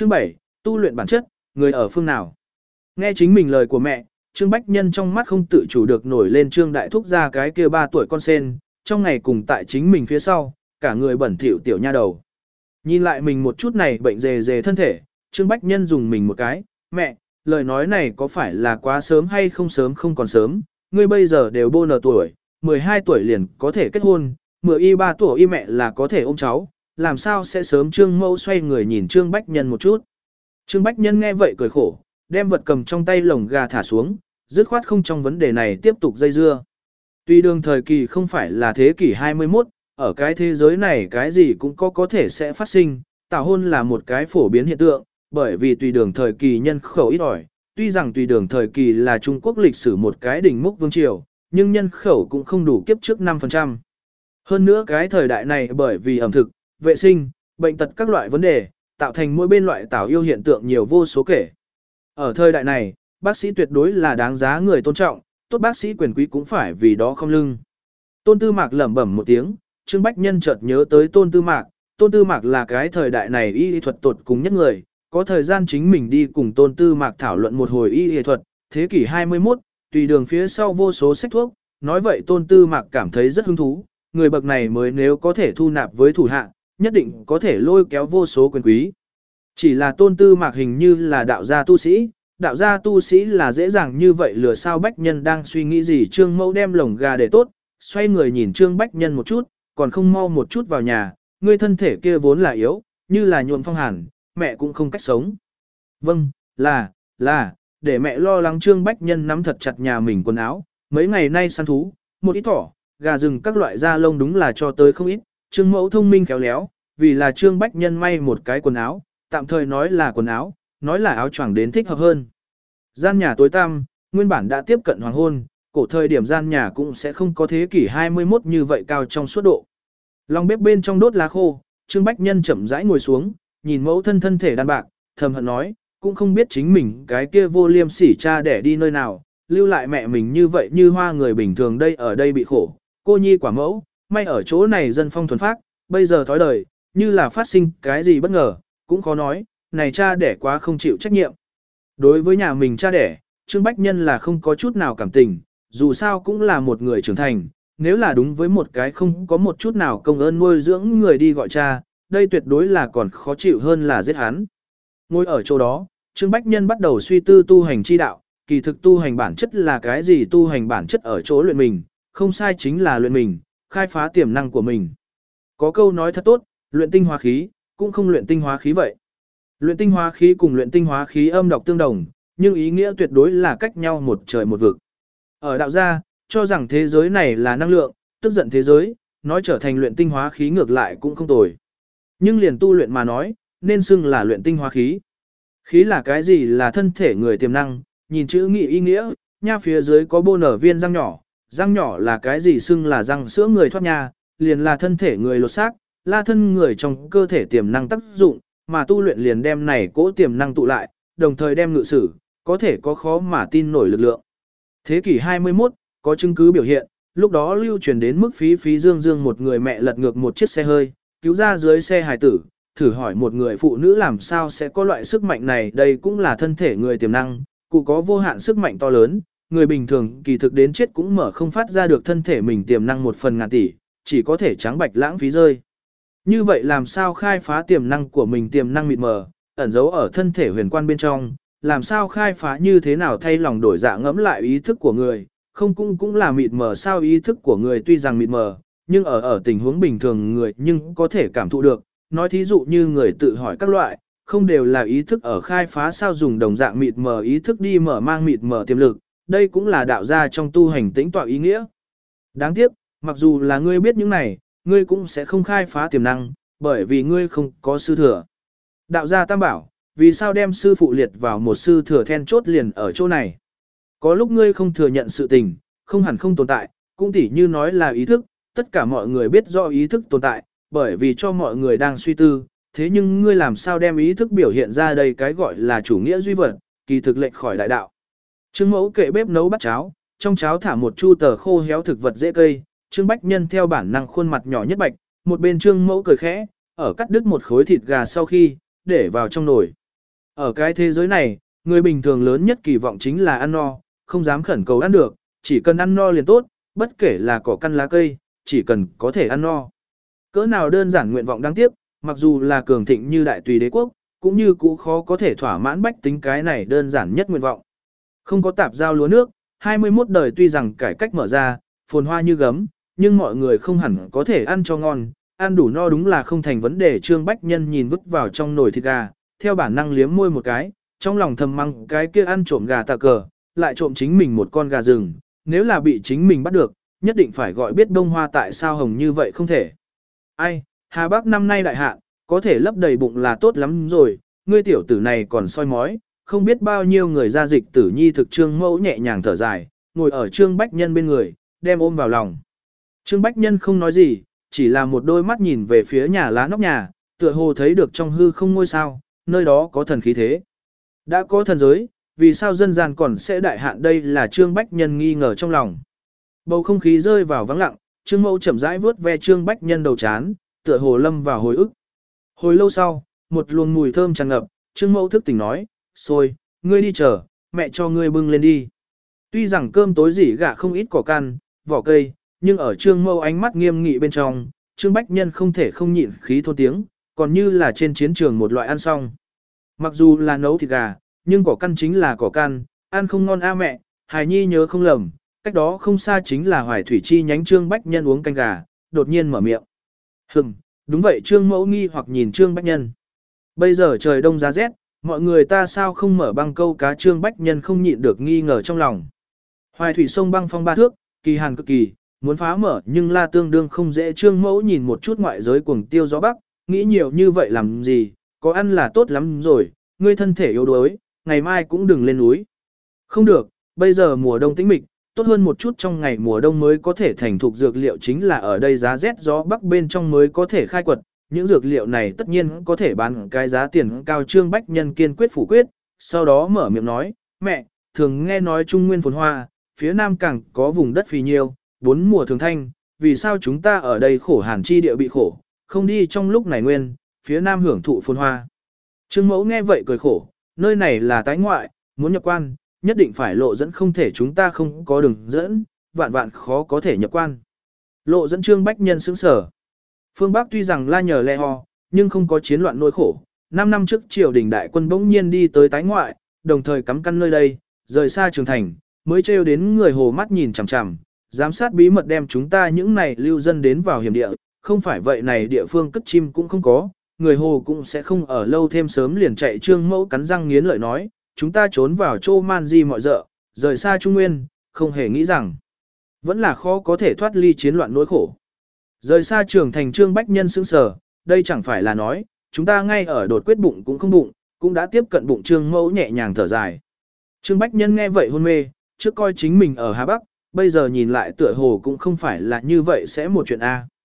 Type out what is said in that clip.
Chương 7, tu luyện bản chất, người ở phương nào? Nghe chính mình lời của mẹ, Trương Bách Nhân trong mắt không tự chủ được nổi lên Trương Đại Thúc ra cái kia 3 tuổi con sen, trong ngày cùng tại chính mình phía sau, cả người bẩn thỉu tiểu nha đầu. Nhìn lại mình một chút này bệnh dề dề thân thể, Trương Bách Nhân dùng mình một cái, mẹ, lời nói này có phải là quá sớm hay không sớm không còn sớm, ngươi bây giờ đều bô nờ tuổi, 12 tuổi liền có thể kết hôn, 13 tuổi y mẹ là có thể ôm cháu, làm sao sẽ sớm. Trương Mẫu xoay người nhìn Trương Bách Nhân một chút. Trương Bách Nhân nghe vậy cười khổ, đem vật cầm trong tay lồng gà thả xuống, dứt khoát không trong vấn đề này tiếp tục dây dưa. Tuy đường thời kỳ không phải là thế kỷ 21, ở cái thế giới này cái gì cũng có thể sẽ phát sinh, tảo hôn là một cái phổ biến hiện tượng, bởi vì tùy đường thời kỳ nhân khẩu ít ỏi, tuy rằng tùy đường thời kỳ là Trung Quốc lịch sử một cái đỉnh mốc vương triều, nhưng nhân khẩu cũng không đủ kiếp trước 5%. Hơn nữa cái thời đại này bởi vì ẩm thực, vệ sinh, bệnh tật các loại vấn đề, tạo thành mỗi bên loại tảo yêu hiện tượng nhiều vô số kể. Ở thời đại này, bác sĩ tuyệt đối là đáng giá người tôn trọng, tốt bác sĩ quyền quý cũng phải vì đó không lưng. Tôn Tư Mạc lẩm bẩm một tiếng, Trương Bách Nhân chợt nhớ tới Tôn Tư Mạc. Tôn Tư Mạc là cái thời đại này y thuật tột cùng nhất người, có thời gian chính mình đi cùng Tôn Tư Mạc thảo luận một hồi y thuật, thế kỷ 21, tùy đường phía sau vô số sách thuốc, nói vậy Tôn Tư Mạc cảm thấy rất hứng thú, người bậc này mới nếu có thể thu nạp với thủ hạ, nhất định có thể lôi kéo vô số quyền quý. Chỉ là Tôn Tư Mạc hình như là đạo gia tu sĩ là dễ dàng như vậy lừa sao. Bách Nhân đang suy nghĩ gì, Trương Mẫu đem lồng gà để tốt, xoay người nhìn Trương Bách Nhân một chút, còn không mau một chút vào nhà, ngươi thân thể kia vốn là yếu, như là nhuộm phong hàn, mẹ cũng không cách sống. Vâng, là, để mẹ lo lắng. Trương Bách Nhân nắm thật chặt nhà mình quần áo, mấy ngày nay săn thú, một ít thỏ, gà rừng các loại da lông đúng là cho tới không ít. Trương Mẫu thông minh khéo léo, vì là Trương Bách Nhân may một cái quần áo, tạm thời nói là quần áo, nói là áo choàng đến thích hợp hơn. Gian nhà tối tăm, nguyên bản đã tiếp cận hoàng hôn, cổ thời điểm gian nhà cũng sẽ không có thế kỷ 21 như vậy cao trong suốt độ. Lòng bếp bên trong đốt lá khô, Trương Bách Nhân chậm rãi ngồi xuống, nhìn mẫu thân thể đàn bạc, thầm hận nói, cũng không biết chính mình cái kia vô liêm sỉ cha đẻ đi nơi nào, lưu lại mẹ mình như vậy như hoa người bình thường đây ở đây bị khổ, cô nhi quả mẫu, may ở chỗ này dân phong thuần phác, bây giờ thói đời, như là phát sinh cái gì bất ngờ, cũng khó nói, này cha đẻ quá không chịu trách nhiệm. Đối với nhà mình cha đẻ, Trương Bách Nhân là không có chút nào cảm tình, dù sao cũng là một người trưởng thành, nếu là đúng với một cái không có một chút nào công ơn nuôi dưỡng người đi gọi cha, đây tuyệt đối là còn khó chịu hơn là giết hắn. Ngồi ở chỗ đó, Trương Bách Nhân bắt đầu suy tư tu hành chi đạo, kỳ thực tu hành bản chất là cái gì? Tu hành bản chất ở chỗ luyện mình, không sai chính là luyện mình, khai phá tiềm năng của mình. Có câu nói thật tốt, luyện tinh hóa khí, cũng không luyện tinh hóa khí vậy. Luyện tinh hóa khí cùng luyện tinh hóa khí âm đọc tương đồng, nhưng ý nghĩa tuyệt đối là cách nhau một trời một vực. Ở đạo gia, cho rằng thế giới này là năng lượng, tức giận thế giới, nói trở thành luyện tinh hóa khí ngược lại cũng không tồi. Nhưng liền tu luyện mà nói, nên xưng là luyện tinh hóa khí. Khí là cái gì? Là thân thể người tiềm năng, nhìn chữ nghĩa ý nghĩa, nha phía dưới có bô nở viên răng nhỏ là cái gì? Xưng là răng sữa người thoát nha, liền là thân thể người lột xác, là thân người trong cơ thể tiềm năng tác dụng, mà tu luyện liền đem này cỗ tiềm năng tụ lại, đồng thời đem ngự sử, có thể có khó mà tin nổi lực lượng. Thế kỷ 21, có chứng cứ biểu hiện, lúc đó lưu truyền đến mức phí dương một người mẹ lật ngược một chiếc xe hơi, cứu ra dưới xe hài tử, thử hỏi một người phụ nữ làm sao sẽ có loại sức mạnh này? Đây cũng là thân thể người tiềm năng, cụ có vô hạn sức mạnh to lớn, người bình thường kỳ thực đến chết cũng mở không phát ra được thân thể mình tiềm năng 1/1000 tỷ, chỉ có thể trắng bạch lãng phí rơi. Như vậy làm sao khai phá tiềm năng của mình? Tiềm năng mịt mờ, ẩn giấu ở thân thể huyền quan bên trong, làm sao khai phá? Như thế nào thay lòng đổi dạ ngẫm lại ý thức của người, không cũng là mịt mờ sao? Ý thức của người tuy rằng mịt mờ, nhưng ở tình huống bình thường người nhưng có thể cảm thụ được, nói thí dụ như người tự hỏi các loại, không đều là ý thức ở khai phá sao? Dùng đồng dạng mịt mờ ý thức đi mở mang mịt mờ tiềm lực, đây cũng là đạo gia trong tu hành tĩnh tọa ý nghĩa. Đáng tiếc, mặc dù là ngươi biết những này, ngươi cũng sẽ không khai phá tiềm năng, bởi vì ngươi không có sư thừa. Đạo gia tam bảo, vì sao đem sư phụ liệt vào một sư thừa then chốt liền ở chỗ này? Có lúc ngươi không thừa nhận sự tình, không hẳn không tồn tại, cũng tỉ như nói là ý thức, tất cả mọi người biết rõ ý thức tồn tại, bởi vì cho mọi người đang suy tư, thế nhưng ngươi làm sao đem ý thức biểu hiện ra đây? Cái gọi là chủ nghĩa duy vật, kỳ thực lệch khỏi đại đạo. Trương Mẫu kệ bếp nấu bát cháo, trong cháo thả một chu tờ khô héo thực vật dễ cây, Trương Bách Nhân theo bản năng khuôn mặt nhỏ nhất bạch, một bên Trương Mẫu cười khẽ, ở cắt đứt một khối thịt gà sau khi, để vào trong nồi. Ở cái thế giới này, người bình thường lớn nhất kỳ vọng chính là ăn no, không dám khẩn cầu ăn được, chỉ cần ăn no liền tốt, bất kể là cỏ căn lá cây, chỉ cần có thể ăn no. Cỡ nào đơn giản nguyện vọng đáng tiếc, mặc dù là cường thịnh như đại tùy đế quốc, cũng như cũ khó có thể thỏa mãn bách tính cái này đơn giản nhất nguyện vọng. Không có tạp giao lúa nước, 21 đời tuy rằng cải cách mở ra, phồn hoa như gấm, nhưng mọi người không hẳn có thể ăn cho ngon, ăn đủ no đúng là không thành vấn đề. Trương Bách Nhân nhìn vứt vào trong nồi thịt gà, theo bản năng liếm môi một cái, trong lòng thầm mắng cái kia ăn trộm gà tà cờ, lại trộm chính mình một con gà rừng, nếu là bị chính mình bắt được, nhất định phải gọi biết bông hoa tại sao hồng như vậy không thể. Ai, Hà Bắc năm nay đại hạn, có thể lấp đầy bụng là tốt lắm rồi, ngươi tiểu tử này còn soi mói, không biết bao nhiêu người ra dịch tử nhi. Thực Trương Mẫu nhẹ nhàng thở dài, ngồi ở Trương Bách Nhân bên người, đem ôm vào lòng. Trương Bách Nhân không nói gì, chỉ là một đôi mắt nhìn về phía nhà lá nóc nhà, tựa hồ thấy được trong hư không ngôi sao, nơi đó có thần khí thế. Đã có thần giới, vì sao dân gian còn sẽ đại hạn, đây là Trương Bách Nhân nghi ngờ trong lòng. Bầu không khí rơi vào vắng lặng, Trương Mẫu chậm rãi vuốt ve Trương Bách Nhân đầu chán, tựa hồ lâm vào hồi ức. Hồi lâu sau, một luồng mùi thơm tràn ngập, Trương Mẫu thức tỉnh nói, "Xôi, ngươi đi chờ, mẹ cho ngươi bưng lên đi." Tuy rằng cơm tối rỉ gạ không ít cỏ căn, vỏ cây, nhưng ở Trương Mẫu ánh mắt nghiêm nghị bên trong, Trương Bách Nhân không thể không nhịn khí thôn tiếng, còn như là trên chiến trường một loại ăn xong. Mặc dù là nấu thịt gà, nhưng cỏ căn chính là cỏ căn, ăn không ngon a mẹ, hài nhi nhớ không lầm, cách đó không xa chính là Hoài Thủy chi nhánh. Trương Bách Nhân uống canh gà, đột nhiên mở miệng. Đúng vậy. Trương Mẫu nghi hoặc nhìn Trương Bách Nhân. Bây giờ trời đông giá rét, mọi người ta sao không mở băng câu cá? Trương Bách Nhân không nhịn được nghi ngờ trong lòng. Hoài Thủy sông băng phong 3 thước, kỳ hàn cực kỳ, muốn phá mở nhưng là tương đương không dễ. Trương Mẫu nhìn một chút ngoại giới cuồng tiêu gió bắc, nghĩ nhiều như vậy làm gì, có ăn là tốt lắm rồi, ngươi thân thể yếu đuối, ngày mai cũng đừng lên núi. Không được, bây giờ mùa đông tĩnh mịch, tốt hơn một chút trong ngày mùa đông mới có thể thành thục dược liệu chính là ở đây giá rét gió bắc bên trong mới có thể khai quật, những dược liệu này tất nhiên có thể bán cái giá tiền cao. Trương Bách Nhân kiên quyết phủ quyết, sau đó mở miệng nói, mẹ, thường nghe nói Trung Nguyên phồn hoa, phía Nam càng có vùng đất phì nhiêu, 4 mùa thường thanh, vì sao chúng ta ở đây khổ hàn chi địa bị khổ, không đi trong lúc này nguyên, phía Nam hưởng thụ phồn hoa. Trương Mẫu nghe vậy cười khổ, nơi này là tái ngoại, muốn nhập quan, nhất định phải lộ dẫn, không thể chúng ta không có đường dẫn, vạn vạn khó có thể nhập quan. Lộ dẫn. Trương Bách Nhân sững sở. Phương Bắc tuy rằng la nhờ le ho, nhưng không có chiến loạn nỗi khổ. 5 năm trước triều đình đại quân bỗng nhiên đi tới tái ngoại, đồng thời cắm căn nơi đây, rời xa Trường Thành, mới trêu đến người hồ mắt nhìn chằm chằm, giám sát bí mật đem chúng ta những này lưu dân đến vào hiểm địa, không phải vậy này địa phương cất chim cũng không có, người hồ cũng sẽ không ở lâu thêm sớm liền chạy. Trương Mẫu cắn răng nghiến lợi nói, chúng ta trốn vào châu man di mọi dợ, rời xa Trung Nguyên, không hề nghĩ rằng vẫn là khó có thể thoát ly chiến loạn nỗi khổ. Rời xa Trường Thành. Trương Bách Nhân sững sờ, đây chẳng phải là nói, chúng ta ngay ở đột quyết bụng cũng không bụng, cũng đã tiếp cận bụng. Trương Mẫu nhẹ nhàng thở dài. Trương Bách Nhân nghe vậy hôn mê, trước coi chính mình ở Hà Bắc, bây giờ nhìn lại tựa hồ cũng không phải là như vậy sẽ một chuyện A.